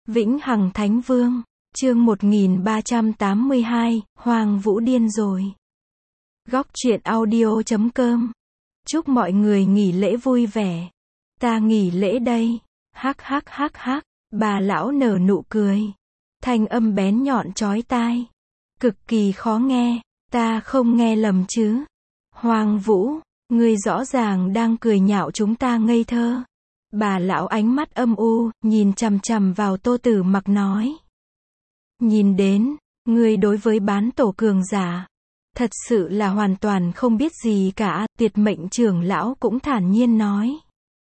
Vĩnh Hằng Thánh Vương, chương 1382, Hoàng Vũ điên rồi. Góc truyện audio.com. Chúc mọi người nghỉ lễ vui vẻ. Ta nghỉ lễ đây. Hắc hắc hắc hắc, bà lão nở nụ cười. Thanh âm bén nhọn chói tai. Cực kỳ khó nghe, ta không nghe lầm chứ. Hoàng Vũ, ngươi rõ ràng đang cười nhạo chúng ta ngây thơ. Bà lão ánh mắt âm u, nhìn chằm chằm vào Tô Tử Mặc nói. Nhìn đến, ngươi đối với bán tổ cường giả, thật sự là hoàn toàn không biết gì cả, Tuyệt Mệnh trưởng lão cũng thản nhiên nói.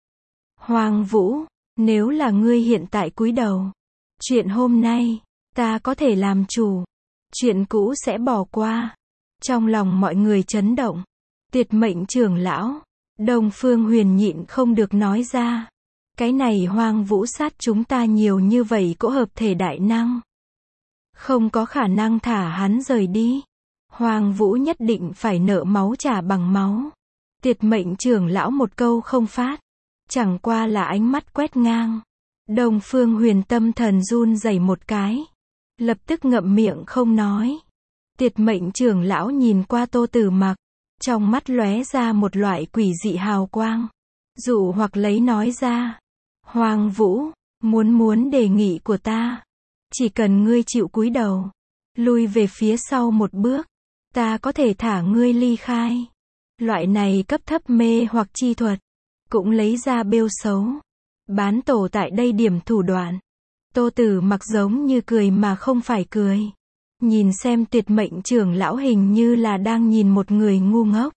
Hoàng Vũ, nếu là ngươi hiện tại cúi đầu, chuyện hôm nay, ta có thể làm chủ, chuyện cũ sẽ bỏ qua. Trong lòng mọi người chấn động, Tuyệt Mệnh trưởng lão, Đông Phương Huyền nhịn không được nói ra. Cái này Hoàng Vũ sát chúng ta nhiều như vậy cỗ hợp thể đại năng. Không có khả năng thả hắn rời đi. Hoàng Vũ nhất định phải nợ máu trả bằng máu. Tuyệt Mệnh trưởng lão một câu không phát. Chẳng qua là ánh mắt quét ngang. Đông Phương Huyền tâm thần run rẩy một cái. Lập tức ngậm miệng không nói. Tuyệt Mệnh trưởng lão nhìn qua Tô Tử Mặc. Trong mắt lóe ra một loại quỷ dị hào quang. Dụ hoặc lấy nói ra. Hoàng Vũ, muốn đề nghị của ta. Chỉ cần ngươi chịu cúi đầu, lui về phía sau một bước, ta có thể thả ngươi ly khai. Loại này cấp thấp mê hoặc chi thuật, cũng lấy ra bêu xấu. Bán tổ tại đây điểm thủ đoạn. Tô Tử Mặc giống như cười mà không phải cười. Nhìn xem Tuyệt Mệnh trưởng lão hình như là đang nhìn một người ngu ngốc.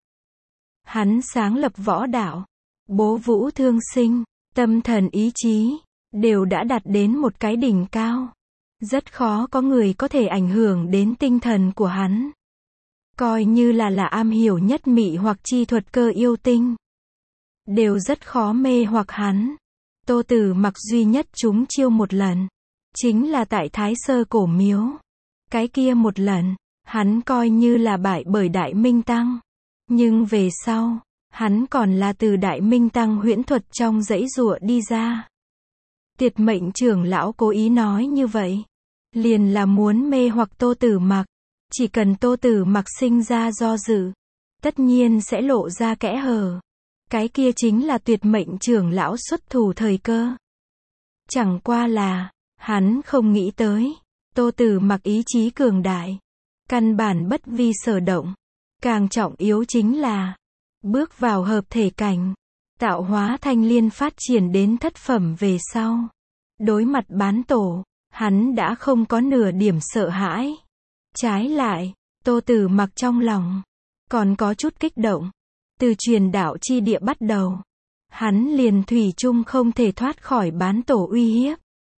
Hắn sáng lập võ đạo, bố vũ thương sinh, tâm thần ý chí, đều đã đạt đến một cái đỉnh cao. Rất khó có người có thể ảnh hưởng đến tinh thần của hắn. Coi như là am hiểu nhất mị hoặc chi thuật cơ yêu tinh, đều rất khó mê hoặc hắn. Tô Tử Mặc duy nhất trúng chiêu một lần, chính là tại Thái Sơ Cổ Miếu. Cái kia một lần, hắn coi như là bại bởi Đại Minh Tăng. Nhưng về sau, hắn còn là từ Đại Minh Tăng huyễn thuật trong dãy giụa đi ra. Tuyệt Mệnh trưởng lão cố ý nói như vậy, liền là muốn mê hoặc Tô Tử Mặc. Chỉ cần Tô Tử Mặc sinh ra do dự, tất nhiên sẽ lộ ra kẽ hở. Cái kia chính là Tuyệt Mệnh trưởng lão xuất thủ thời cơ. Chẳng qua là, hắn không nghĩ tới, Tô Tử Mặc ý chí cường đại, căn bản bất vi sở động. Càng trọng yếu chính là, bước vào hợp thể cảnh, tạo hóa thanh liên phát triển đến thất phẩm về sau. Đối mặt bán tổ, hắn đã không có nửa điểm sợ hãi. Trái lại, Tô Tử Mặc trong lòng, còn có chút kích động. Từ truyền đạo chi địa bắt đầu, hắn liền thủy chung không thể thoát khỏi bán tổ uy hiếp.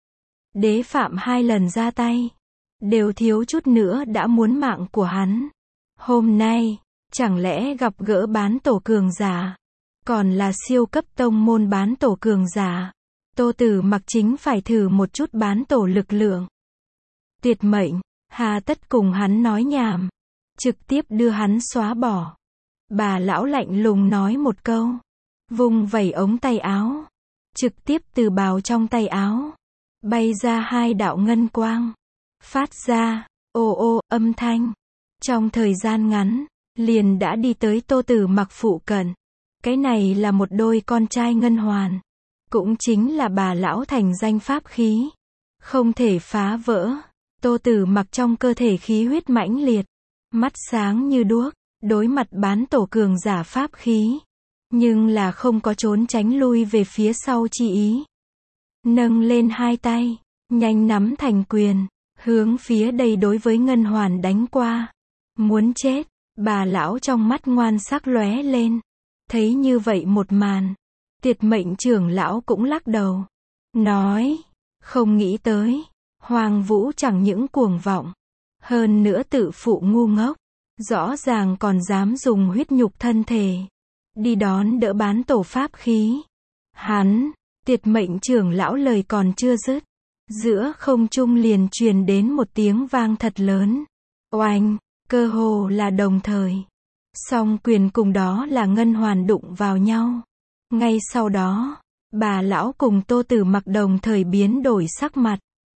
Đế Phạm 2 lần ra tay, đều thiếu chút nữa đã muốn mạng của hắn. Hôm nay, chẳng lẽ gặp gỡ bán tổ cường giả, còn là siêu cấp tông môn bán tổ cường giả. Tô Tử Mặc chính phải thử một chút bán tổ lực lượng. Tuyệt Mệnh, hà tất cùng hắn nói nhảm, trực tiếp đưa hắn xóa bỏ. Bà lão lạnh lùng nói một câu, vung vẩy ống tay áo, trực tiếp từ bào trong tay áo, bay ra hai đạo ngân quang, phát ra, ô ô, âm thanh. Trong thời gian ngắn, liền đã đi tới Tô Tử Mặc phụ cận. Cái này là một đôi con trai ngân hoàn, cũng chính là bà lão thành danh pháp khí, không thể phá vỡ. Tô Tử Mặc trong cơ thể khí huyết mãnh liệt, mắt sáng như đuốc, đối mặt bán tổ cường giả pháp khí, nhưng là không có trốn tránh lui về phía sau chi ý. Nâng lên hai tay, nhanh nắm thành quyền, hướng phía đây đối với ngân hoàn đánh qua. Muốn chết. Bà lão trong mắt ngoan sắc lóe lên. Thấy như vậy một màn, Tuyệt Mệnh trưởng lão cũng lắc đầu, nói, không nghĩ tới, Hoàng Vũ chẳng những cuồng vọng, hơn nữa tự phụ ngu ngốc, rõ ràng còn dám dùng huyết nhục thân thể đi đón đỡ bán tổ pháp khí. Hắn, Tuyệt Mệnh trưởng lão lời còn chưa dứt, giữa không trung liền truyền đến một tiếng vang thật lớn. Oanh! Cơ hồ là đồng thời, song quyền cùng đó là ngân hoàn đụng vào nhau. Ngay sau đó, bà lão cùng Tô Tử Mặc đồng thời biến đổi sắc mặt.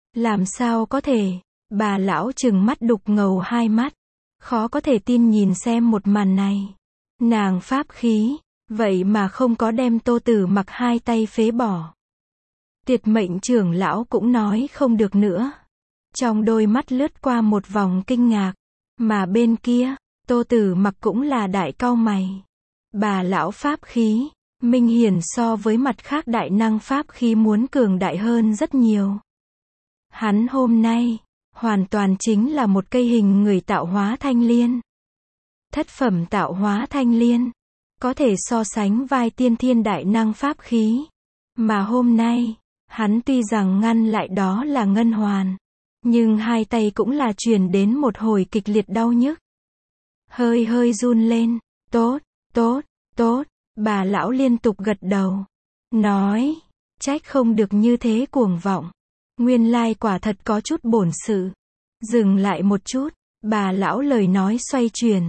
Làm sao có thể? Bà lão trừng mắt đục ngầu hai mắt. Khó có thể tin nhìn xem một màn này. Nàng pháp khí, vậy mà không có đem Tô Tử Mặc hai tay phế bỏ. Tiệt mệnh trưởng lão cũng nói không được nữa. Trong đôi mắt lướt qua một vòng kinh ngạc. Mà bên kia, Tô Tử Mặc cũng là đại cau mày. Bà lão pháp khí, minh hiển so với mặt khác đại năng pháp khí muốn cường đại hơn rất nhiều. Hắn hôm nay, hoàn toàn chính là một cây hình người tạo hóa thanh liên. Thất phẩm tạo hóa thanh liên, có thể so sánh vai tiên thiên đại năng pháp khí. Mà hôm nay, hắn tuy rằng ngăn lại đó là ngân hoàn, nhưng hai tay cũng là truyền đến một hồi kịch liệt đau nhức. Hơi hơi run lên, tốt, tốt, tốt, bà lão liên tục gật đầu. Nói, trách không được như thế cuồng vọng. Nguyên lai quả thật có chút bổn sự. Dừng lại một chút, bà lão lời nói xoay chuyển.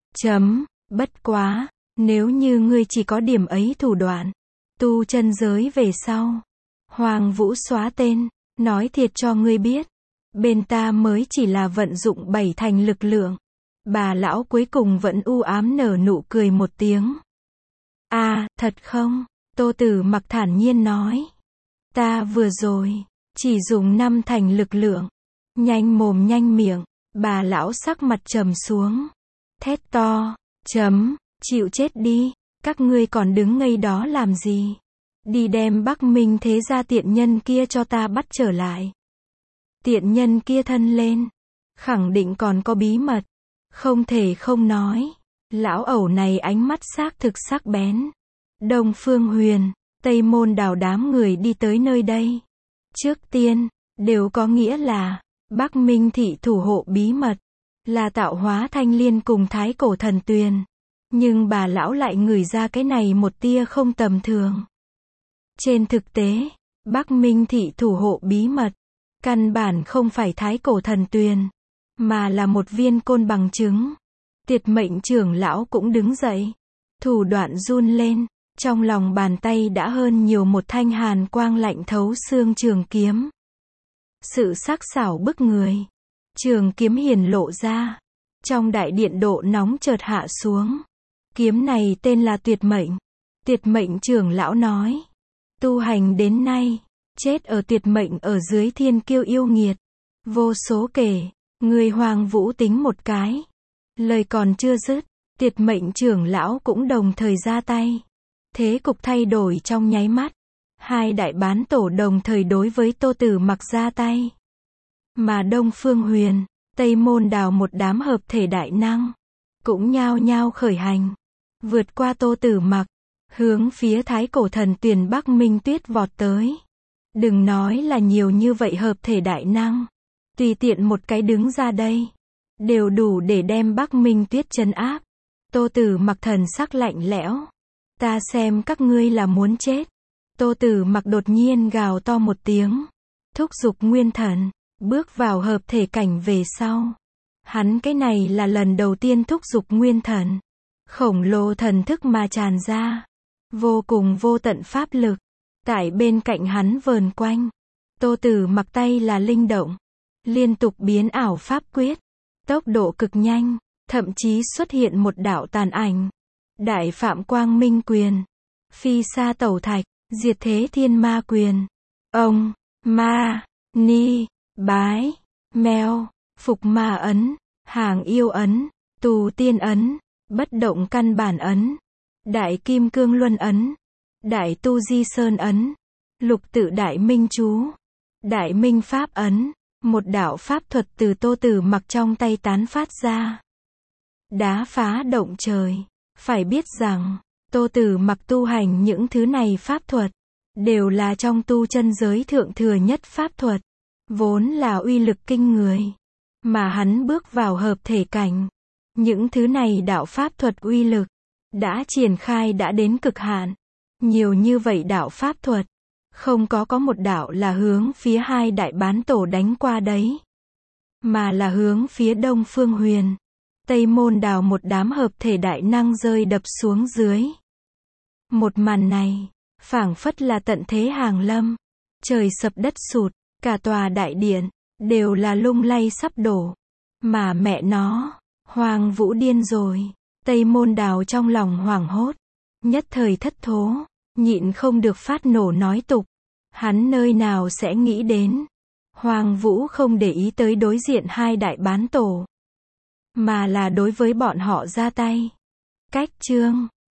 Bất quá, nếu như ngươi chỉ có điểm ấy thủ đoạn, tu chân giới về sau. Hoàng Vũ xóa tên, nói thiệt cho ngươi biết. Bên ta mới chỉ là vận dụng 7 thành lực lượng. Bà lão cuối cùng vẫn u ám nở nụ cười một tiếng. Thật không? Tô Tử Mặc thản nhiên nói. Ta vừa rồi, chỉ dùng 5 thành lực lượng. Nhanh mồm nhanh miệng, bà lão sắc mặt trầm xuống. Thét to, chịu chết đi, các ngươi còn đứng ngây đó làm gì? Đi đem Bắc Minh thế gia tiện nhân kia cho ta bắt trở lại. Tiện nhân kia thân lên, khẳng định còn có bí mật, không thể không nói. Lão ẩu này ánh mắt xác thực sắc bén. Đông Phương Huyền, Tây Môn Đào đám người đi tới nơi đây. Trước tiên, đều có nghĩa là, Bắc Minh thị thủ hộ bí mật, là tạo hóa thanh liên cùng thái cổ thần tuyền. Nhưng bà lão lại ngửi ra cái này một tia không tầm thường. Trên thực tế, Bắc Minh thị thủ hộ bí mật, căn bản không phải thái cổ thần tuyền, mà là một viên côn bằng trứng. Tiệt mệnh trưởng lão cũng đứng dậy, thủ đoạn run lên, trong lòng bàn tay đã hơn nhiều một thanh hàn quang lạnh thấu xương trường kiếm. Sự sắc sảo bức người, trường kiếm hiển lộ ra, trong đại điện độ nóng chợt hạ xuống. Kiếm này tên là tuyệt mệnh. Tuyệt mệnh trưởng lão nói, tu hành đến nay, chết ở tuyệt mệnh ở dưới thiên kiêu yêu nghiệt, vô số kể, người Hoàng Vũ tính một cái. Lời còn chưa dứt, tuyệt mệnh trưởng lão cũng đồng thời ra tay. Thế cục thay đổi trong nháy mắt. Hai đại bán tổ đồng thời đối với Tô Tử Mặc ra tay. Mà Đông Phương Huyền, Tây Môn Đào một đám hợp thể đại năng, cũng nhao nhao khởi hành, vượt qua Tô Tử Mặc, hướng phía thái cổ thần tuyền Bắc Minh Tuyết vọt tới. Đừng nói là nhiều như vậy hợp thể đại năng, tùy tiện một cái đứng ra đây, đều đủ để đem Bắc Minh Tuyết trấn áp. Tô Tử Mặc thần sắc lạnh lẽo. Ta xem các ngươi là muốn chết. Tô Tử Mặc đột nhiên gào to một tiếng, thúc giục nguyên thần, bước vào hợp thể cảnh về sau. Hắn cái này là lần đầu tiên thúc giục nguyên thần. Khổng lồ thần thức mà tràn ra, vô cùng vô tận pháp lực, tại bên cạnh hắn vờn quanh. Tô Tử Mặc tay là linh động, liên tục biến ảo pháp quyết, tốc độ cực nhanh, thậm chí xuất hiện một đạo tàn ảnh. Đại Phạm Quang Minh Quyền, Phi Sa Tẩu Thạch, Diệt Thế Thiên Ma Quyền. Ông, Ma, Ni, Bái, Mèo, Phục Ma Ấn, Hàng Yêu Ấn, Tù Tiên Ấn, Bất Động Căn Bản Ấn, Đại Kim Cương Luân Ấn, Đại Tu Di Sơn Ấn, Lục Tự Đại Minh Chú, Đại Minh Pháp Ấn. Một đạo pháp thuật từ Tô Tử Mặc trong tay tán phát ra, đá phá động trời. Phải biết rằng, Tô Tử Mặc tu hành những thứ này pháp thuật, đều là trong tu chân giới thượng thừa nhất pháp thuật, vốn là uy lực kinh người. Mà hắn bước vào hợp thể cảnh, những thứ này đạo pháp thuật uy lực, đã triển khai đã đến cực hạn. Nhiều như vậy đạo pháp thuật, không có một đạo là hướng phía hai đại bán tổ đánh qua đấy, mà là hướng phía Đông Phương Huyền, Tây Môn Đào một đám hợp thể đại năng rơi đập xuống dưới. Một màn này, phảng phất là tận thế hàng lâm, trời sập đất sụt, Cả tòa đại điện, đều là lung lay sắp đổ. Mà mẹ nó, Hoàng Vũ điên rồi. Tây Môn Đào trong lòng hoảng hốt. Nhất thời thất thố, nhịn không được phát nổ nói tục. Hắn nơi nào sẽ nghĩ đến. Hoàng Vũ không để ý tới đối diện hai đại bán tổ. Mà là đối với bọn họ ra tay. Cách chương